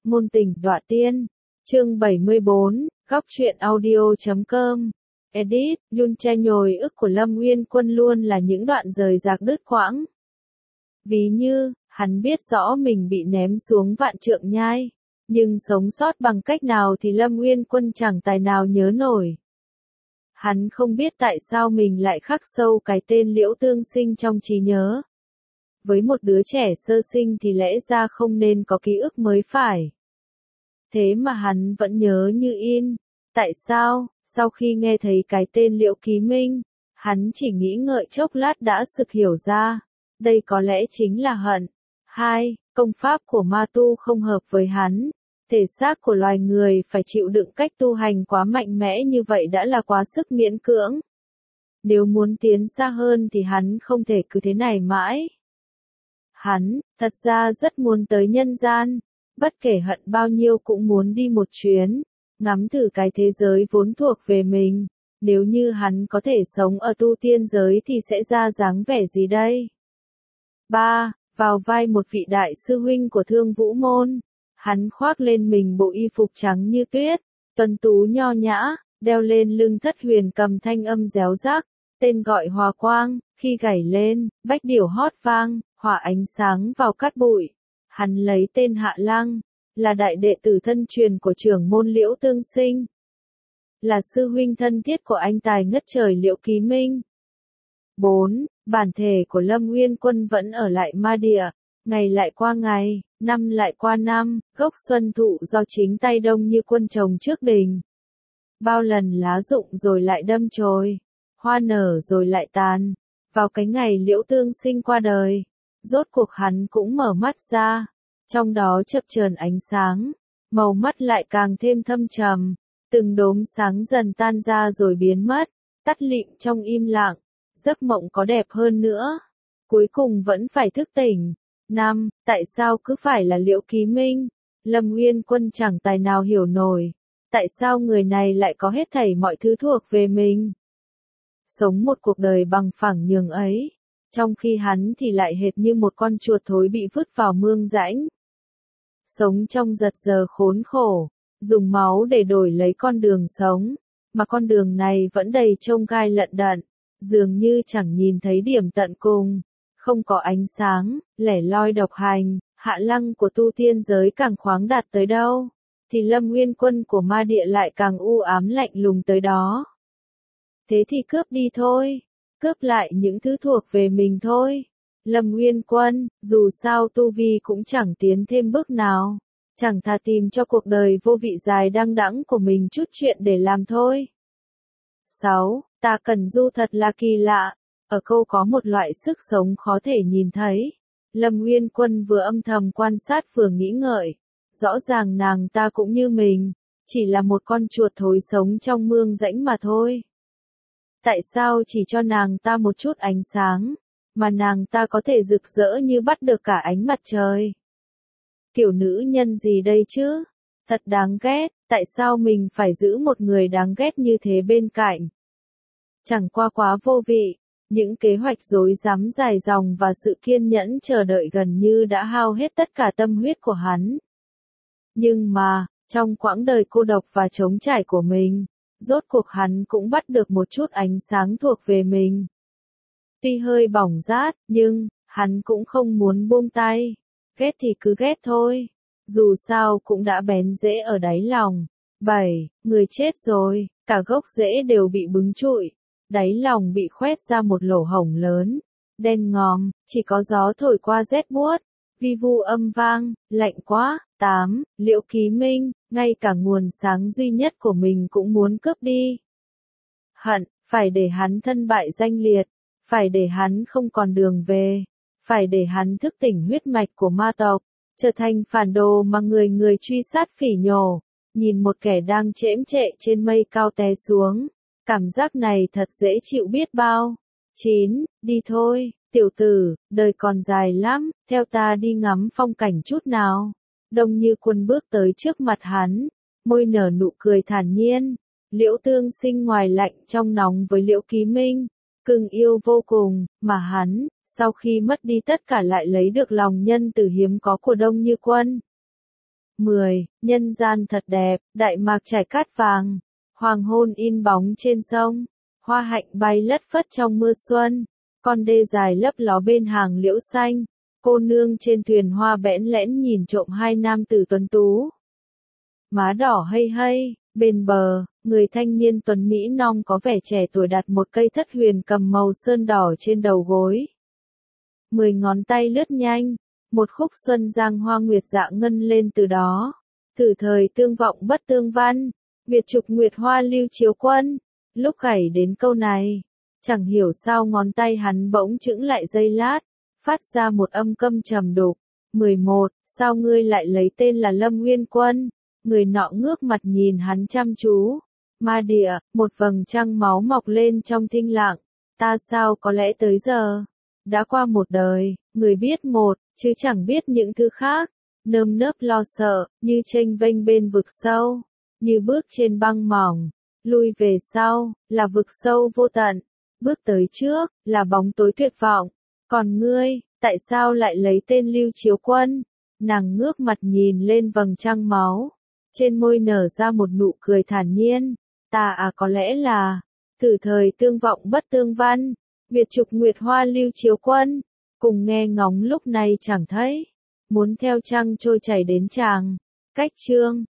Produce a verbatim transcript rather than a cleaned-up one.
Ngôn tình đọa tiên. Chương bảy mươi bốn, góc truyện audio chấm com. Edit, Yun che nhồi ức của Lâm Uyên Quân luôn là những đoạn rời rạc đứt quãng. Ví như, hắn biết rõ mình bị ném xuống vạn trượng nhai, nhưng sống sót bằng cách nào thì Lâm Uyên Quân chẳng tài nào nhớ nổi. Hắn không biết tại sao mình lại khắc sâu cái tên Liễu Tương Sinh trong trí nhớ. Với một đứa trẻ sơ sinh thì lẽ ra không nên có ký ức mới phải. Thế mà hắn vẫn nhớ như in. Tại sao, sau khi nghe thấy cái tên Liễu Ký Minh, hắn chỉ nghĩ ngợi chốc lát đã sực hiểu ra. Đây có lẽ chính là hận. Hai, công pháp của ma tu không hợp với hắn. Thể xác của loài người phải chịu đựng cách tu hành quá mạnh mẽ như vậy đã là quá sức miễn cưỡng. Nếu muốn tiến xa hơn thì hắn không thể cứ thế này mãi. Hắn, thật ra rất muốn tới nhân gian, bất kể hận bao nhiêu cũng muốn đi một chuyến, ngắm thử cái thế giới vốn thuộc về mình. Nếu như hắn có thể sống ở tu tiên giới thì sẽ ra dáng vẻ gì đây? ba. Vào vai một vị đại sư huynh của Thương Vũ Môn, hắn khoác lên mình bộ y phục trắng như tuyết, tuấn tú nho nhã, đeo lên lưng thất huyền cầm thanh âm réo rắc, tên gọi Hòa Quang, khi gảy lên, bách điểu hót vang, hỏa ánh sáng vào cát bụi. Hắn lấy tên Hạ Lăng, là đại đệ tử thân truyền của trưởng môn Liễu Tương Sinh, là sư huynh thân thiết của anh tài ngất trời Liễu Ký Minh. bốn. Bản thể của Lâm Uyên Quân vẫn ở lại ma địa, ngày lại qua ngày, năm lại qua năm, gốc xuân thụ do chính tay Đông Như Quân trồng trước đình. Bao lần lá rụng rồi lại đâm chồi, hoa nở rồi lại tàn. Vào cái ngày Liễu Tương Sinh qua đời, rốt cuộc hắn cũng mở mắt ra, trong đó chập chờn ánh sáng, màu mắt lại càng thêm thâm trầm, từng đốm sáng dần tan ra rồi biến mất, tắt lịm trong im lặng. Giấc mộng có đẹp hơn nữa, cuối cùng vẫn phải thức tỉnh. năm. Tại sao cứ phải là Liễu Ký Minh? Lâm Uyên Quân chẳng tài nào hiểu nổi. Tại sao người này lại có hết thảy mọi thứ thuộc về mình? Sống một cuộc đời bằng phẳng nhường ấy, trong khi hắn thì lại hệt như một con chuột thối bị vứt vào mương rãnh. Sống trong giật giờ khốn khổ, dùng máu để đổi lấy con đường sống, mà con đường này vẫn đầy chông gai lận đận. Dường như chẳng nhìn thấy điểm tận cùng, không có ánh sáng, lẻ loi độc hành. Hạ Lăng của tu tiên giới càng khoáng đạt tới đâu, thì Lâm Uyên Quân của ma địa lại càng u ám lạnh lùng tới đó. Thế thì cướp đi thôi, cướp lại những thứ thuộc về mình thôi. Lâm Uyên Quân, dù sao tu vi cũng chẳng tiến thêm bước nào, chẳng thà tìm cho cuộc đời vô vị dài đăng đẵng của mình chút chuyện để làm thôi. sáu. Ta cần du thật là kỳ lạ. Ở câu có một loại sức sống khó thể nhìn thấy. Lâm Uyên Quân vừa âm thầm quan sát vừa nghĩ ngợi. Rõ ràng nàng ta cũng như mình, chỉ là một con chuột thối sống trong mương rãnh mà thôi. Tại sao chỉ cho nàng ta một chút ánh sáng, mà nàng ta có thể rực rỡ như bắt được cả ánh mặt trời? Kiểu nữ nhân gì đây chứ? Thật đáng ghét, tại sao mình phải giữ một người đáng ghét như thế bên cạnh? Chẳng qua quá vô vị, những kế hoạch rối rắm dài dòng và sự kiên nhẫn chờ đợi gần như đã hao hết tất cả tâm huyết của hắn. Nhưng mà, trong quãng đời cô độc và trống trải của mình, rốt cuộc hắn cũng bắt được một chút ánh sáng thuộc về mình. Tuy hơi bỏng rát, nhưng, hắn cũng không muốn buông tay. Ghét thì cứ ghét thôi, dù sao cũng đã bén rễ ở đáy lòng. bảy. Người chết rồi, cả gốc rễ đều bị bứng trụi. Đáy lòng bị khoét ra một lỗ hổng lớn, đen ngòm, chỉ có gió thổi qua rét buốt, vi vu âm vang, lạnh quá. tám. Liễu Ký Minh, ngay cả nguồn sáng duy nhất của mình cũng muốn cướp đi. Hận, phải để hắn thân bại danh liệt, phải để hắn không còn đường về, phải để hắn thức tỉnh huyết mạch của ma tộc, trở thành phản đồ mà người người truy sát phỉ nhổ, nhìn một kẻ đang chễm chệ trên mây cao té xuống. Cảm giác này thật dễ chịu biết bao. chín. Đi thôi, tiểu tử, đời còn dài lắm, theo ta đi ngắm phong cảnh chút nào. Đông Như Quân bước tới trước mặt hắn, môi nở nụ cười thản nhiên. Liễu Tương Sinh ngoài lạnh trong nóng với Liễu Ký Minh, cưng yêu vô cùng, mà hắn, sau khi mất đi tất cả lại lấy được lòng nhân từ hiếm có của Đông Như Quân. mười. Nhân gian thật đẹp, đại mạc trải cát vàng, hoàng hôn in bóng trên sông, hoa hạnh bay lất phất trong mưa xuân, con đê dài lấp ló bên hàng liễu xanh, cô nương trên thuyền hoa bẽn lẽn nhìn trộm hai nam tử tuấn tú. Má đỏ hây hây, bên bờ, người thanh niên tuấn Mỹ nong có vẻ trẻ tuổi đặt một cây thất huyền cầm màu sơn đỏ trên đầu gối. Mười ngón tay lướt nhanh, một khúc xuân giang hoa nguyệt dạ ngân lên từ đó. Thử thời tương vọng bất tương văn, Việt trục nguyệt hoa lưu chiếu quân. Lúc gảy đến câu này, chẳng hiểu sao ngón tay hắn bỗng chững lại giây lát, phát ra một âm câm trầm đục. mười một. Sao ngươi lại lấy tên là Lâm Nguyên Quân? Người nọ ngước mặt nhìn hắn chăm chú. Ma địa, một vầng trăng máu mọc lên trong thinh lặng. Ta sao có lẽ tới giờ? Đã qua một đời, người biết một, chứ chẳng biết những thứ khác. Nơm nớp lo sợ, như chênh vênh bên vực sâu, như bước trên băng mỏng. Lui về sau, là vực sâu vô tận. Bước tới trước, là bóng tối tuyệt vọng. Còn ngươi, tại sao lại lấy tên Lưu Chiếu Quân? Nàng ngước mặt nhìn lên vầng trăng máu. Trên môi nở ra một nụ cười thản nhiên. Ta à có lẽ là, thử thời tương vọng bất tương văn. Việt trục nguyệt hoa Lưu Chiếu Quân. Cùng nghe ngóng lúc này chẳng thấy. Muốn theo trăng trôi chảy đến chàng. Cách chương.